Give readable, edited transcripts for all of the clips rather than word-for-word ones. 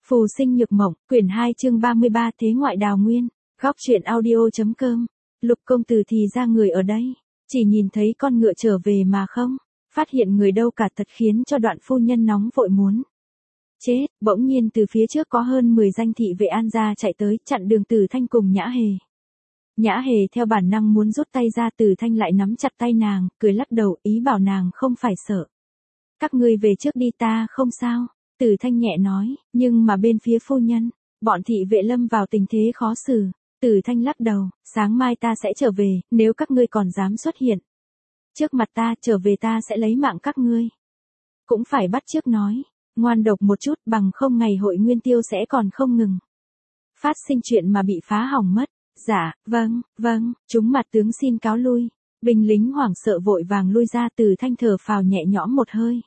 Phù sinh nhược mộng, quyển 2 chương 33 thế ngoại đào nguyên, góc truyện audio.com. Lục công tử thì ra người ở đây, chỉ nhìn thấy con ngựa trở về mà không phát hiện người đâu cả, thật khiến cho Đoạn phu nhân nóng vội muốn chết. Bỗng nhiên từ phía trước có hơn 10 danh thị vệ An gia chạy tới, chặn đường Tử Thanh cùng Nhã Hề. Nhã Hề theo bản năng muốn rút tay ra, Tử Thanh lại nắm chặt tay nàng, cười lắc đầu, ý bảo nàng không phải sợ. Các ngươi về trước đi, ta không sao. Tử Thanh nhẹ nói, nhưng mà bên phía phu nhân, bọn thị vệ lâm vào tình thế khó xử. Tử Thanh lắc đầu, sáng mai ta sẽ trở về, nếu các ngươi còn dám xuất hiện trước mặt ta, trở về ta sẽ lấy mạng các ngươi. Cũng phải bắt chước nói, ngoan độc một chút, bằng không ngày hội nguyên tiêu sẽ còn không ngừng phát sinh chuyện mà bị phá hỏng mất. Dạ, vâng, chúng mặt tướng xin cáo lui. Binh lính hoảng sợ vội vàng lui ra. Tử Thanh thở phào nhẹ nhõm một hơi.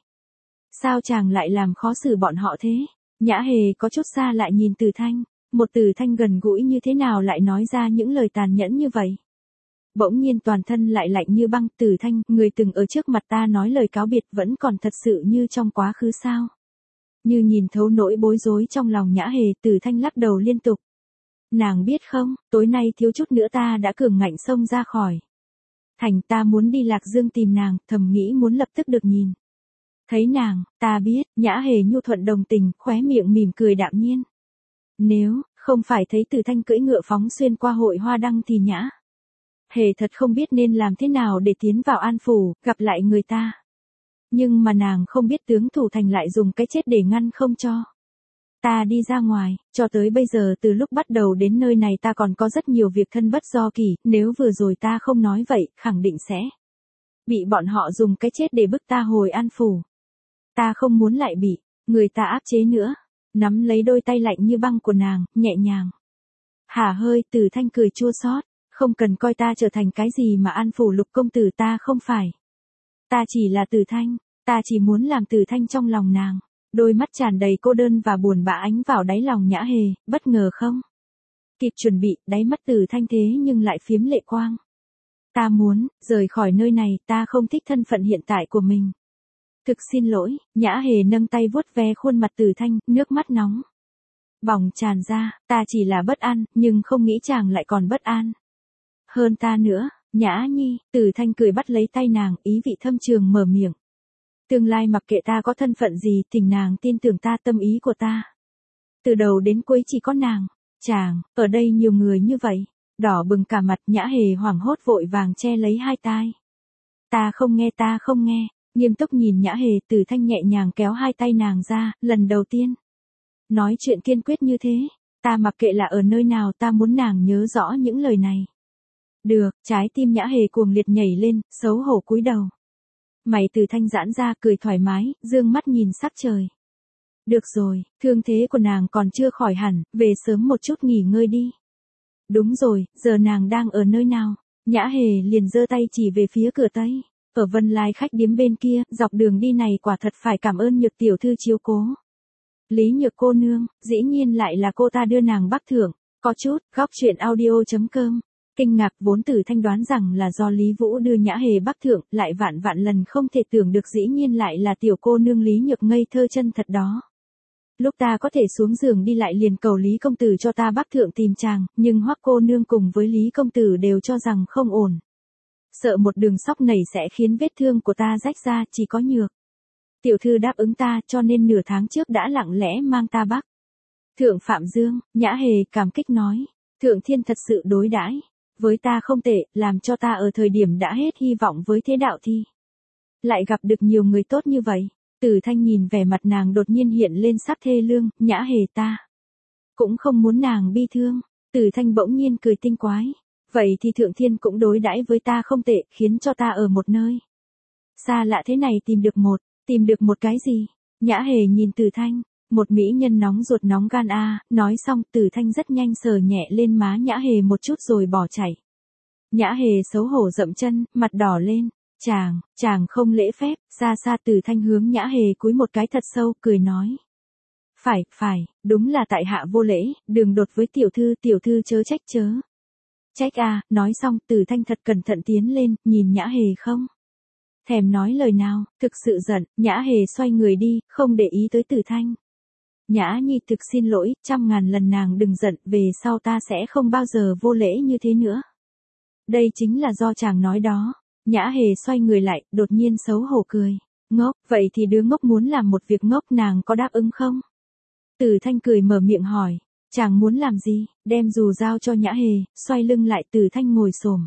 Sao chàng lại làm khó xử bọn họ thế? Nhã Hề có chút xa lại nhìn Tử Thanh, một Tử Thanh gần gũi như thế nào lại nói ra những lời tàn nhẫn như vậy? Bỗng nhiên toàn thân lại lạnh như băng. Tử Thanh, người từng ở trước mặt ta nói lời cáo biệt vẫn còn thật sự như trong quá khứ sao? Như nhìn thấu nỗi bối rối trong lòng Nhã Hề, Tử Thanh lắc đầu liên tục. Nàng biết không, tối nay thiếu chút nữa ta đã cường ngạnh xông ra khỏi thành, ta muốn đi Lạc Dương tìm nàng, thầm nghĩ muốn lập tức được nhìn thấy nàng. Ta biết. Nhã Hề nhu thuận đồng tình, khóe miệng mỉm cười đạm nhiên. Nếu không phải thấy Tử Thanh cưỡi ngựa phóng xuyên qua hội hoa đăng thì Nhã Hề thật không biết nên làm thế nào để tiến vào An phủ, gặp lại người ta. Nhưng mà nàng không biết tướng thủ thành lại dùng cái chết để ngăn không cho ta đi ra ngoài. Cho tới bây giờ, từ lúc bắt đầu đến nơi này ta còn có rất nhiều việc thân bất do kỳ, nếu vừa rồi ta không nói vậy, khẳng định sẽ bị bọn họ dùng cái chết để bức ta hồi An phủ. Ta không muốn lại bị người ta áp chế nữa. Nắm lấy đôi tay lạnh như băng của nàng, nhẹ nhàng hả hơi. Tử Thanh cười chua xót, không cần coi ta trở thành cái gì mà An phủ Lục công tử, ta không phải. Ta chỉ là Tử Thanh, ta chỉ muốn làm Tử Thanh trong lòng nàng. Đôi mắt tràn đầy cô đơn và buồn bã ánh vào đáy lòng Nhã Hề, bất ngờ không kịp chuẩn bị, đáy mắt Tử Thanh thế nhưng lại phiếm lệ quang. Ta muốn rời khỏi nơi này, ta không thích thân phận hiện tại của mình. Thực xin lỗi. Nhã Hề nâng tay vuốt ve khuôn mặt Tử Thanh, nước mắt nóng bỏng tràn ra. Ta chỉ là bất an, nhưng không nghĩ chàng lại còn bất an hơn ta nữa. Nhã Nhi. Tử Thanh cười bắt lấy tay nàng, ý vị thâm trường mở miệng. Tương lai mặc kệ ta có thân phận gì, thỉnh nàng tin tưởng ta, tâm ý của ta từ đầu đến cuối chỉ có nàng. Chàng, ở đây nhiều người như vậy. Đỏ bừng cả mặt, Nhã Hề hoảng hốt vội vàng che lấy hai tai. Ta không nghe. Nghiêm túc nhìn Nhã Hề, Tử Thanh nhẹ nhàng kéo hai tay nàng ra, lần đầu tiên nói chuyện kiên quyết như thế. Ta mặc kệ là ở nơi nào, ta muốn nàng nhớ rõ những lời này. Được. Trái tim Nhã Hề cuồng liệt nhảy lên, xấu hổ cúi đầu. Mày Tử Thanh giãn ra, cười thoải mái, dương mắt nhìn sắc trời. Được rồi, thương thế của nàng còn chưa khỏi hẳn, về sớm một chút nghỉ ngơi đi. Đúng rồi, giờ nàng đang ở nơi nào? Nhã Hề liền giơ tay chỉ về phía cửa Tây. Ở Vân Lai khách điếm bên kia, dọc đường đi này quả thật phải cảm ơn Nhược tiểu thư chiếu cố. Lý Nhược cô nương, dĩ nhiên lại là cô ta đưa nàng bắc thượng. Có chút, góc truyện audio.com. Kinh ngạc, vốn Tử Thanh đoán rằng là do Lý Vũ đưa Nhã Hề bắc thượng, lại vạn lần không thể tưởng được dĩ nhiên lại là tiểu cô nương Lý Nhược ngây thơ chân thật đó. Lúc ta có thể xuống giường đi lại liền cầu Lý công tử cho ta bắc thượng tìm chàng, nhưng Hoắc cô nương cùng với Lý công tử đều cho rằng không ổn. Sợ một đường sóc nảy sẽ khiến vết thương của ta rách ra, chỉ có Nhược tiểu thư đáp ứng ta, cho nên nửa tháng trước đã lặng lẽ mang ta bắc thượng Phạm Dương. Nhã Hề cảm kích nói, Thượng Thiên thật sự đối đãi với ta không tệ, làm cho ta ở thời điểm đã hết hy vọng với thế đạo thì lại gặp được nhiều người tốt như vậy. Tử Thanh nhìn vẻ mặt nàng đột nhiên hiện lên sắc thê lương. Nhã Hề, ta cũng không muốn nàng bi thương. Tử Thanh bỗng nhiên cười tinh quái. Vậy thì Thượng Thiên cũng đối đãi với ta không tệ, khiến cho ta ở một nơi xa lạ thế này tìm được một cái gì? Nhã Hề nhìn Tử Thanh, một mỹ nhân nóng ruột nóng gan a. Nói xong, Tử Thanh rất nhanh sờ nhẹ lên má Nhã Hề một chút rồi bỏ chạy. Nhã Hề xấu hổ dậm chân, mặt đỏ lên. Chàng không lễ phép. Xa Tử Thanh hướng Nhã Hề cúi một cái thật sâu, cười nói. Phải, đúng là tại hạ vô lễ, đường đột với tiểu thư chớ trách a. Nói xong, Tử Thanh thật cẩn thận tiến lên, nhìn Nhã Hề không thèm nói lời nào, thực sự giận. Nhã Hề xoay người đi, không để ý tới Tử Thanh. Nhã Nhi thực xin lỗi, 100.000 lần nàng đừng giận, về sau ta sẽ không bao giờ vô lễ như thế nữa. Đây chính là do chàng nói đó. Nhã Hề xoay người lại, đột nhiên xấu hổ cười. Ngốc, vậy thì đứa ngốc muốn làm một việc ngốc nàng có đáp ứng không? Từ Thanh cười mở miệng hỏi, chàng muốn làm gì? Đem dù giao cho Nhã Hề, xoay lưng lại Từ Thanh ngồi xổm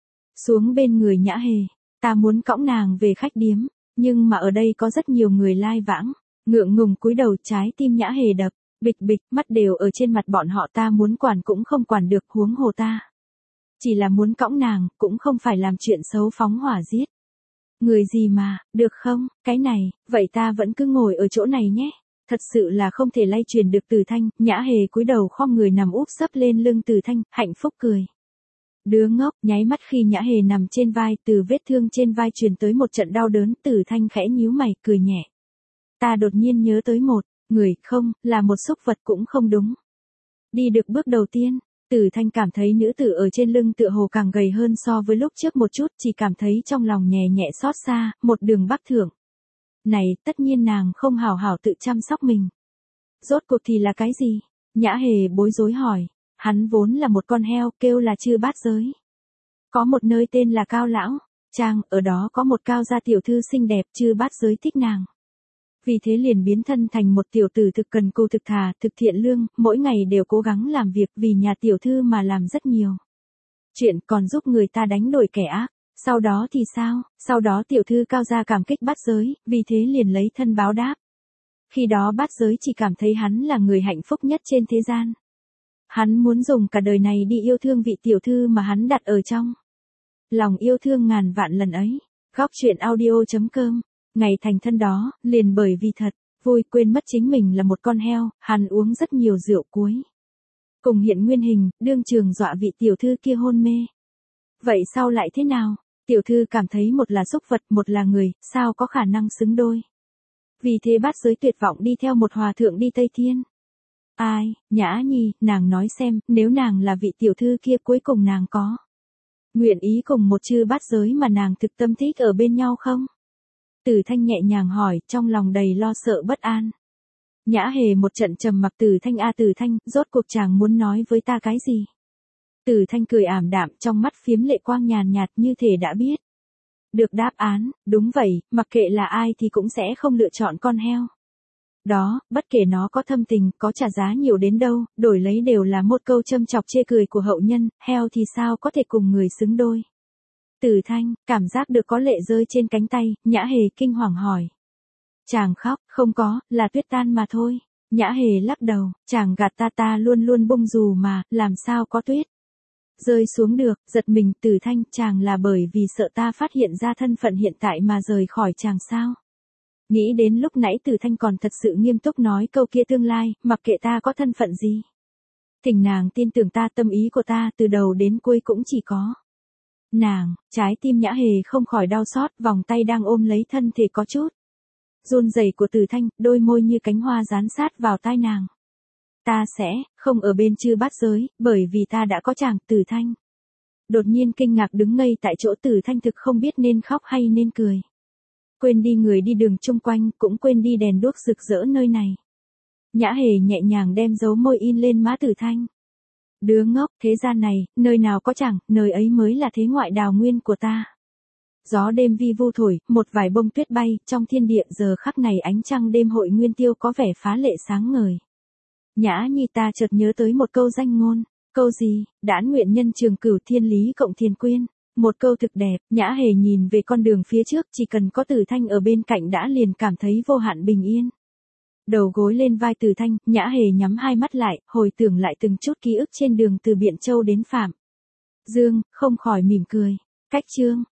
xuống bên người Nhã Hề. Ta muốn cõng nàng về khách điếm, nhưng mà ở đây có rất nhiều người lai vãng. Ngượng ngùng cúi đầu, trái tim Nhã Hề đập, bịch bịch, mắt đều ở trên mặt bọn họ, ta muốn quản cũng không quản được, huống hồ ta. Chỉ là muốn cõng nàng, cũng không phải làm chuyện xấu phóng hỏa giết. Người gì mà, được không, cái này, vậy ta vẫn cứ ngồi ở chỗ này nhé. Thật sự là không thể lay truyền được Từ Thanh. Nhã Hề cúi đầu khom người nằm úp sấp lên lưng Từ Thanh, hạnh phúc cười. Đứa ngốc, nháy mắt khi Nhã Hề nằm trên vai, từ vết thương trên vai truyền tới một trận đau đớn, Từ Thanh khẽ nhíu mày, cười nhẹ. Ta đột nhiên nhớ tới một người, không, là một súc vật cũng không đúng. Đi được bước đầu tiên, Từ Thanh cảm thấy nữ tử ở trên lưng tựa hồ càng gầy hơn so với lúc trước một chút, chỉ cảm thấy trong lòng nhẹ nhẹ xót xa, một đường bắc thượng. Này, tất nhiên nàng không hảo hảo tự chăm sóc mình. Rốt cuộc thì là cái gì? Nhã Hề bối rối hỏi. Hắn vốn là một con heo, kêu là Chư Bát Giới. Có một nơi tên là Cao Lão Trang, ở đó có một cao gia tiểu thư xinh đẹp, Chư Bát Giới thích nàng. Vì thế liền biến thân thành một tiểu tử thực cần cù thực thà, thực thiện lương, mỗi ngày đều cố gắng làm việc vì nhà tiểu thư mà làm rất nhiều chuyện, còn giúp người ta đánh đuổi kẻ ác. Sau đó thì sao? Sau đó tiểu thư cao gia cảm kích Bát Giới, vì thế liền lấy thân báo đáp. Khi đó Bát Giới chỉ cảm thấy hắn là người hạnh phúc nhất trên thế gian. Hắn muốn dùng cả đời này đi yêu thương vị tiểu thư mà hắn đặt ở trong lòng yêu thương ngàn vạn lần ấy. Góc truyện audio.com. Ngày thành thân đó, liền bởi vì thật vui quên mất chính mình là một con heo, hắn uống rất nhiều rượu cuối. Cùng hiện nguyên hình, đương trường dọa vị tiểu thư kia hôn mê. Vậy sau lại thế nào? Tiểu thư cảm thấy một là súc vật, một là người, sao có khả năng xứng đôi. Vì thế Bát Giới tuyệt vọng đi theo một hòa thượng đi Tây Thiên. Ai, Nhã Nhi, nàng nói xem, nếu nàng là vị tiểu thư kia cuối cùng nàng có nguyện ý cùng một Chư Bát Giới mà nàng thực tâm thích ở bên nhau không? Từ Thanh nhẹ nhàng hỏi, trong lòng đầy lo sợ bất an. Nhã Hề một trận trầm mặc. Từ Thanh a Từ Thanh, rốt cuộc chàng muốn nói với ta cái gì? Từ Thanh cười ảm đạm, trong mắt phiếm lệ quang nhàn nhạt, như thể đã biết được đáp án. Đúng vậy, mặc kệ là ai thì cũng sẽ không lựa chọn con heo đó, bất kể nó có thâm tình, có trả giá nhiều đến đâu, đổi lấy đều là một câu châm chọc chê cười của hậu nhân, heo thì sao có thể cùng người xứng đôi. Từ Thanh, cảm giác được có lệ rơi trên cánh tay, Nhã Hề kinh hoàng hỏi. Chàng khóc, không có, là tuyết tan mà thôi. Nhã Hề lắc đầu, chàng gạt ta luôn luôn bông dù mà, làm sao có tuyết rơi xuống được. Giật mình. Từ Thanh, chàng là bởi vì sợ ta phát hiện ra thân phận hiện tại mà rời khỏi chàng sao? Nghĩ đến lúc nãy Từ Thanh còn thật sự nghiêm túc nói câu kia, tương lai, mặc kệ ta có thân phận gì, thỉnh nàng tin tưởng ta, tâm ý của ta từ đầu đến cuối cũng chỉ có nàng. Trái tim Nhã Hề không khỏi đau xót, vòng tay đang ôm lấy thân thể có chút run rẩy của Từ Thanh, đôi môi như cánh hoa dán sát vào tai nàng. Ta sẽ không ở bên Chư Bát Giới, bởi vì ta đã có chàng. Từ Thanh đột nhiên kinh ngạc đứng ngây tại chỗ. Từ Thanh thực không biết nên khóc hay nên cười. Quên đi người đi đường chung quanh, cũng quên đi đèn đuốc rực rỡ nơi này. Nhã Hề nhẹ nhàng đem dấu môi in lên má Từ Thanh. Đứa ngốc, thế gian này, nơi nào có chàng, nơi ấy mới là thế ngoại đào nguyên của ta. Gió đêm vi vu thổi, một vài bông tuyết bay, trong thiên địa giờ khắc này ánh trăng đêm hội nguyên tiêu có vẻ phá lệ sáng ngời. Nhã Nhi, ta chợt nhớ tới một câu danh ngôn. Câu gì? Đãn nguyện nhân trường cửu, thiên lý cộng thiền quyên. Một câu thực đẹp. Nhã Hề nhìn về con đường phía trước, chỉ cần có Từ Thanh ở bên cạnh đã liền cảm thấy vô hạn bình yên. Đầu gối lên vai Từ Thanh, Nhã Hề nhắm hai mắt lại, hồi tưởng lại từng chút ký ức trên đường từ Biện Châu đến Phạm Dương, không khỏi mỉm cười. Cách chương